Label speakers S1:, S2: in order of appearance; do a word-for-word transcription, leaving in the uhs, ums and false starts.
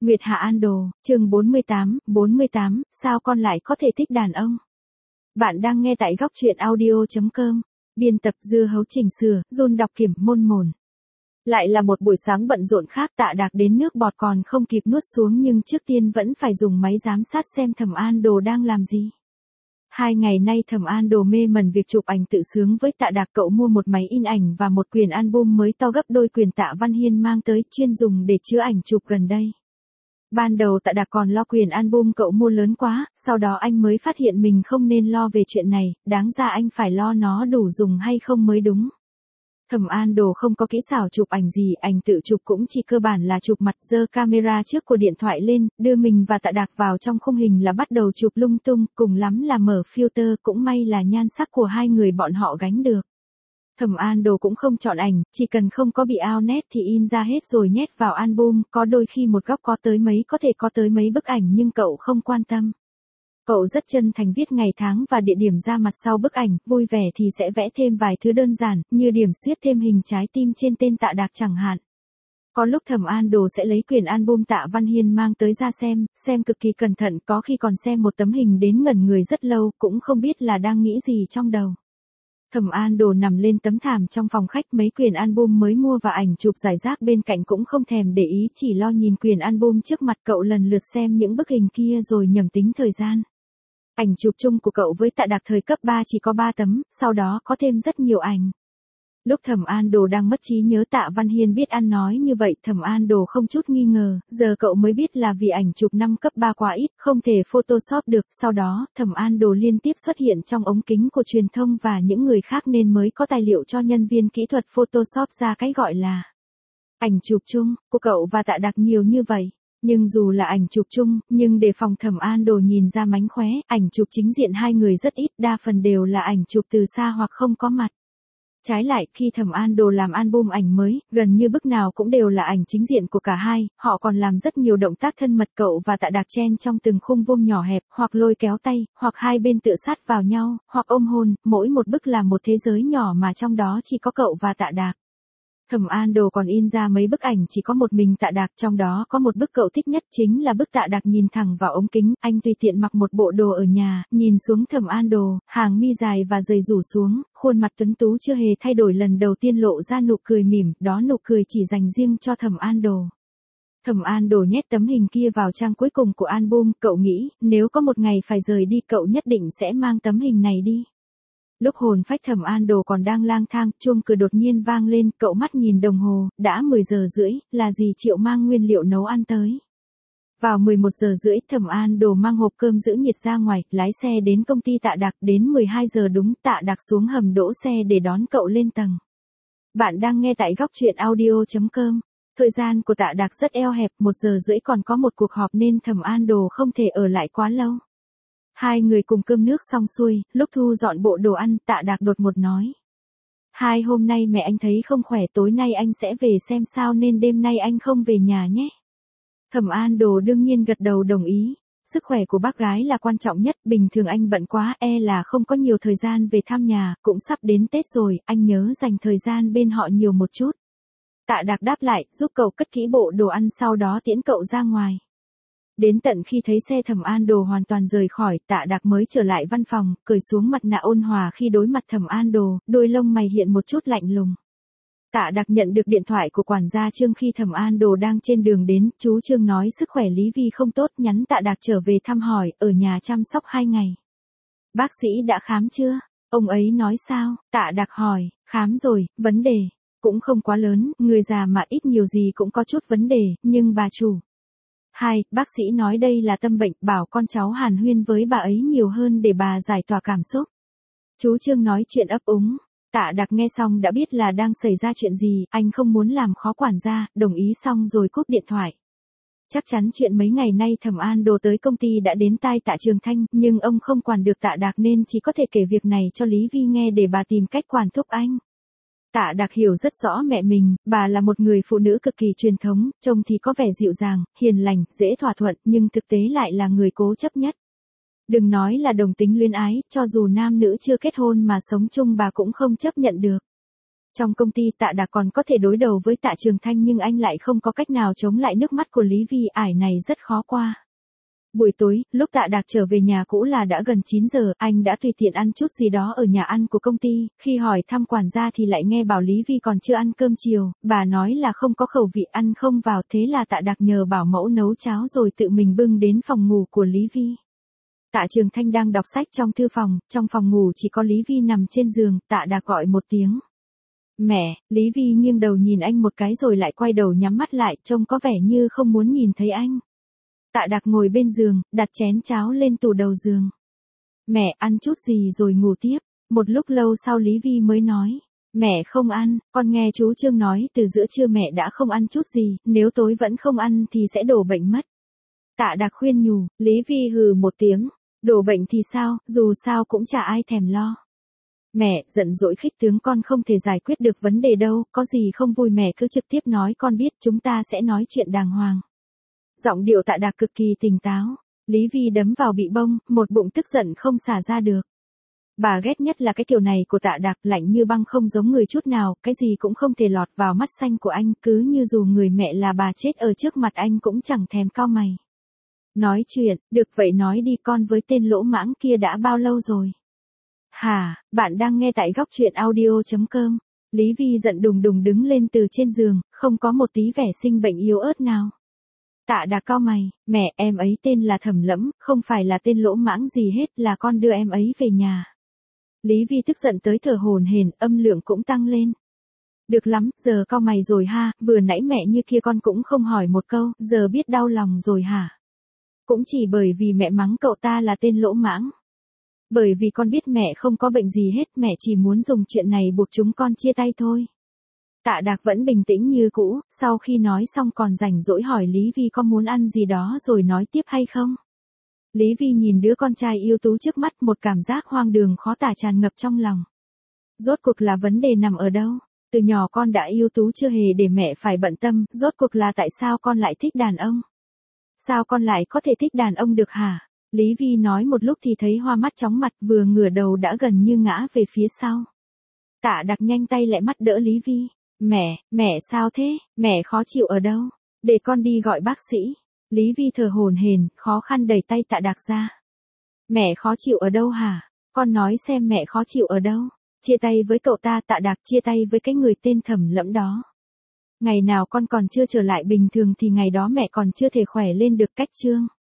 S1: Nguyệt Hạ An Đồ, chương bốn mươi tám, bốn mươi tám, sao con lại có thể thích đàn ông? Bạn đang nghe tại góc truyện audio chấm com, biên tập Dưa Hấu chỉnh sửa, Jun đọc kiểm môn mồn. Lại là một buổi sáng bận rộn khác, Tạ Đạc đến nước bọt còn không kịp nuốt xuống nhưng trước tiên vẫn phải dùng máy giám sát xem Thẩm An Đồ đang làm gì. Hai ngày nay Thẩm An Đồ mê mẩn việc chụp ảnh tự sướng với Tạ Đạc, cậu mua một máy in ảnh và một quyển album mới to gấp đôi quyển Tạ Văn Hiên mang tới, chuyên dùng để chứa ảnh chụp gần đây. Ban đầu Tạ Đạc còn lo quyển album cậu mua lớn quá, sau đó anh mới phát hiện mình không nên lo về chuyện này, đáng ra anh phải lo nó đủ dùng hay không mới đúng. Thẩm An Đồ không có kỹ xảo chụp ảnh gì, ảnh tự chụp cũng chỉ cơ bản là chụp mặt, giơ camera trước của điện thoại lên, đưa mình và Tạ Đạc vào trong khung hình là bắt đầu chụp lung tung, cùng lắm là mở filter, cũng may là nhan sắc của hai người bọn họ gánh được. Thẩm An Đồ cũng không chọn ảnh, chỉ cần không có bị ao nét thì in ra hết rồi nhét vào album, có đôi khi một góc có tới mấy có thể có tới mấy bức ảnh nhưng cậu không quan tâm. Cậu rất chân thành viết ngày tháng và địa điểm ra mặt sau bức ảnh, vui vẻ thì sẽ vẽ thêm vài thứ đơn giản, như điểm xuyết thêm hình trái tim trên tên Tạ Đạc chẳng hạn. Có lúc Thẩm An Đồ sẽ lấy quyển album Tạ Văn Hiên mang tới ra xem, xem cực kỳ cẩn thận, có khi còn xem một tấm hình đến ngẩn người rất lâu, cũng không biết là đang nghĩ gì trong đầu. Thẩm An Đồ nằm lên tấm thảm trong phòng khách, mấy quyển album mới mua và ảnh chụp rải rác bên cạnh cũng không thèm để ý, chỉ lo nhìn quyển album trước mặt. Cậu lần lượt xem những bức hình kia rồi nhẩm tính thời gian. Ảnh chụp chung của cậu với Tạ Đạc thời cấp ba chỉ có ba tấm, sau đó có thêm rất nhiều ảnh. Lúc Thẩm An Đồ đang mất trí nhớ Tạ Văn Hiên biết ăn nói như vậy, Thẩm An Đồ không chút nghi ngờ, giờ cậu mới biết là vì ảnh chụp năm cấp ba quá ít, không thể photoshop được. Sau đó, Thẩm An Đồ liên tiếp xuất hiện trong ống kính của truyền thông và những người khác nên mới có tài liệu cho nhân viên kỹ thuật photoshop ra cái gọi là ảnh chụp chung của cậu và Tạ Đạc nhiều như vậy. Nhưng dù là ảnh chụp chung, nhưng để phòng Thẩm An Đồ nhìn ra mánh khóe, ảnh chụp chính diện hai người rất ít, đa phần đều là ảnh chụp từ xa hoặc không có mặt. Trái lại, khi Thẩm An Đồ làm album ảnh mới, gần như bức nào cũng đều là ảnh chính diện của cả hai, họ còn làm rất nhiều động tác thân mật, cậu và Tạ Đạc chen trong từng khung vuông nhỏ hẹp, hoặc lôi kéo tay, hoặc hai bên tựa sát vào nhau, hoặc ôm hôn, mỗi một bức là một thế giới nhỏ mà trong đó chỉ có cậu và Tạ Đạc. Thẩm An Đồ còn in ra mấy bức ảnh chỉ có một mình Tạ Đạc, trong đó có một bức cậu thích nhất chính là bức Tạ Đạc nhìn thẳng vào ống kính, anh tùy tiện mặc một bộ đồ ở nhà, nhìn xuống Thẩm An Đồ, hàng mi dài và dày rủ xuống, khuôn mặt tuấn tú chưa hề thay đổi, lần đầu tiên lộ ra nụ cười mỉm, đó nụ cười chỉ dành riêng cho Thẩm An Đồ. Thẩm An Đồ nhét tấm hình kia vào trang cuối cùng của album, cậu nghĩ, nếu có một ngày phải rời đi cậu nhất định sẽ mang tấm hình này đi. Lúc hồn phách Thẩm An Đồ còn đang lang thang, chuông cửa đột nhiên vang lên, cậu mắt nhìn đồng hồ, đã mười giờ rưỡi, là dì Triệu mang nguyên liệu nấu ăn tới. Vào mười một giờ rưỡi, Thẩm An Đồ mang hộp cơm giữ nhiệt ra ngoài, lái xe đến công ty Tạ Đạc, đến mười hai giờ đúng, Tạ Đạc xuống hầm đỗ xe để đón cậu lên tầng. Bạn đang nghe tại góc truyện audio chấm com. Thời gian của Tạ Đạc rất eo hẹp, một giờ rưỡi còn có một cuộc họp nên Thẩm An Đồ không thể ở lại quá lâu. Hai người cùng cơm nước xong xuôi, lúc thu dọn bộ đồ ăn, Tạ Đạc đột ngột nói. Hai hôm nay mẹ anh thấy không khỏe, tối nay anh sẽ về xem sao nên đêm nay anh không về nhà nhé. Thẩm An Đồ đương nhiên gật đầu đồng ý. Sức khỏe của bác gái là quan trọng nhất, bình thường anh bận quá, e là không có nhiều thời gian về thăm nhà, cũng sắp đến Tết rồi, anh nhớ dành thời gian bên họ nhiều một chút. Tạ Đạc đáp lại, giúp cậu cất kỹ bộ đồ ăn, sau đó tiễn cậu ra ngoài. Đến tận khi thấy xe Thẩm An Đồ hoàn toàn rời khỏi, Tạ Đạc mới trở lại văn phòng, cởi xuống mặt nạ ôn hòa khi đối mặt Thẩm An Đồ, đôi lông mày hiện một chút lạnh lùng. Tạ Đạc nhận được điện thoại của quản gia Trương khi Thẩm An Đồ đang trên đường đến, chú Trương nói sức khỏe Lý Vi không tốt, nhắn Tạ Đạc trở về thăm hỏi, ở nhà chăm sóc hai ngày. Bác sĩ đã khám chưa? Ông ấy nói sao? Tạ Đạc hỏi, khám rồi, vấn đề cũng không quá lớn, người già mà ít nhiều gì cũng có chút vấn đề, nhưng bà chủ. Hai, bác sĩ nói đây là tâm bệnh, bảo con cháu hàn huyên với bà ấy nhiều hơn để bà giải tỏa cảm xúc. Chú Trương nói chuyện ấp úng. Tạ Đạc nghe xong đã biết là đang xảy ra chuyện gì, anh không muốn làm khó quản gia, đồng ý xong rồi cúp điện thoại. Chắc chắn chuyện mấy ngày nay Thẩm An Đồ tới công ty đã đến tai Tạ Trường Thanh, nhưng ông không quản được Tạ Đạc nên chỉ có thể kể việc này cho Lý Vi nghe để bà tìm cách quản thúc anh. Tạ Đạc hiểu rất rõ mẹ mình, bà là một người phụ nữ cực kỳ truyền thống, trông thì có vẻ dịu dàng, hiền lành, dễ thỏa thuận, nhưng thực tế lại là người cố chấp nhất. Đừng nói là đồng tính luyến ái, cho dù nam nữ chưa kết hôn mà sống chung bà cũng không chấp nhận được. Trong công ty Tạ Đạc còn có thể đối đầu với Tạ Trường Thanh nhưng anh lại không có cách nào chống lại nước mắt của Lý Vi, ải này rất khó qua. Buổi tối, lúc Tạ Đạc trở về nhà cũ là đã gần chín giờ, anh đã tùy tiện ăn chút gì đó ở nhà ăn của công ty, khi hỏi thăm quản gia thì lại nghe bảo Lý Vi còn chưa ăn cơm chiều, bà nói là không có khẩu vị ăn không vào, thế là Tạ Đạc nhờ bảo mẫu nấu cháo rồi tự mình bưng đến phòng ngủ của Lý Vi. Tạ Trường Thanh đang đọc sách trong thư phòng, trong phòng ngủ chỉ có Lý Vi nằm trên giường, Tạ Đạc gọi một tiếng. Mẹ, Lý Vi nghiêng đầu nhìn anh một cái rồi lại quay đầu nhắm mắt lại, trông có vẻ như không muốn nhìn thấy anh. Tạ Đạc ngồi bên giường, đặt chén cháo lên tủ đầu giường. Mẹ ăn chút gì rồi ngủ tiếp. Một lúc lâu sau Lý Vi mới nói. Mẹ không ăn, con nghe chú Trương nói từ giữa trưa mẹ đã không ăn chút gì, nếu tối vẫn không ăn thì sẽ đổ bệnh mất. Tạ Đạc khuyên nhủ, Lý Vi hừ một tiếng. Đổ bệnh thì sao, dù sao cũng chả ai thèm lo. Mẹ, giận dỗi khích tướng con không thể giải quyết được vấn đề đâu, có gì không vui mẹ cứ trực tiếp nói con biết, chúng ta sẽ nói chuyện đàng hoàng. Giọng điệu Tạ Đạc cực kỳ tỉnh táo. Lý Vi đấm vào bị bông, một bụng tức giận không xả ra được. Bà ghét nhất là cái kiểu này của Tạ Đạc, lạnh như băng không giống người chút nào, cái gì cũng không thể lọt vào mắt xanh của anh, cứ như dù người mẹ là bà chết ở trước mặt anh cũng chẳng thèm cau mày. Nói chuyện, được vậy nói đi, con với tên lỗ mãng kia đã bao lâu rồi? Hả, bạn đang nghe tại góc truyện audio chấm com. Lý Vi giận đùng đùng đứng lên từ trên giường, không có một tí vẻ sinh bệnh yếu ớt nào. Tạ Đạc cau mày, mẹ, em ấy tên là Thẩm Lẫm, không phải là tên lỗ mãng gì hết, là con đưa em ấy về nhà. Lý Vi tức giận tới thở hổn hển, âm lượng cũng tăng lên. Được lắm, giờ cau mày rồi ha, vừa nãy mẹ như kia con cũng không hỏi một câu, giờ biết đau lòng rồi hả? Cũng chỉ bởi vì mẹ mắng cậu ta là tên lỗ mãng. Bởi vì con biết mẹ không có bệnh gì hết, mẹ chỉ muốn dùng chuyện này buộc chúng con chia tay thôi. Tạ Đạc vẫn bình tĩnh như cũ, sau khi nói xong còn rảnh rỗi hỏi Lý Vi có muốn ăn gì đó rồi nói tiếp hay không. Lý Vi nhìn đứa con trai yêu tú trước mắt, một cảm giác hoang đường khó tả tràn ngập trong lòng. Rốt cuộc là vấn đề nằm ở đâu? Từ nhỏ con đã yêu tú chưa hề để mẹ phải bận tâm, rốt cuộc là tại sao con lại thích đàn ông? Sao con lại có thể thích đàn ông được hả? Lý Vi nói một lúc thì thấy hoa mắt chóng mặt, vừa ngửa đầu đã gần như ngã về phía sau. Tạ Đạc nhanh tay lẹ mắt đỡ Lý Vi. Mẹ, mẹ sao thế, mẹ khó chịu ở đâu? Để con đi gọi bác sĩ. Lý Vi thở hổn hển, khó khăn đẩy tay Tạ Đạc ra. Mẹ khó chịu ở đâu hả? Con nói xem mẹ khó chịu ở đâu? Chia tay với cậu ta. Tạ Đạc chia tay với cái người tên Thẩm Lẫm đó. Ngày nào con còn chưa trở lại bình thường thì ngày đó mẹ còn chưa thể khỏe lên được, cách Trương.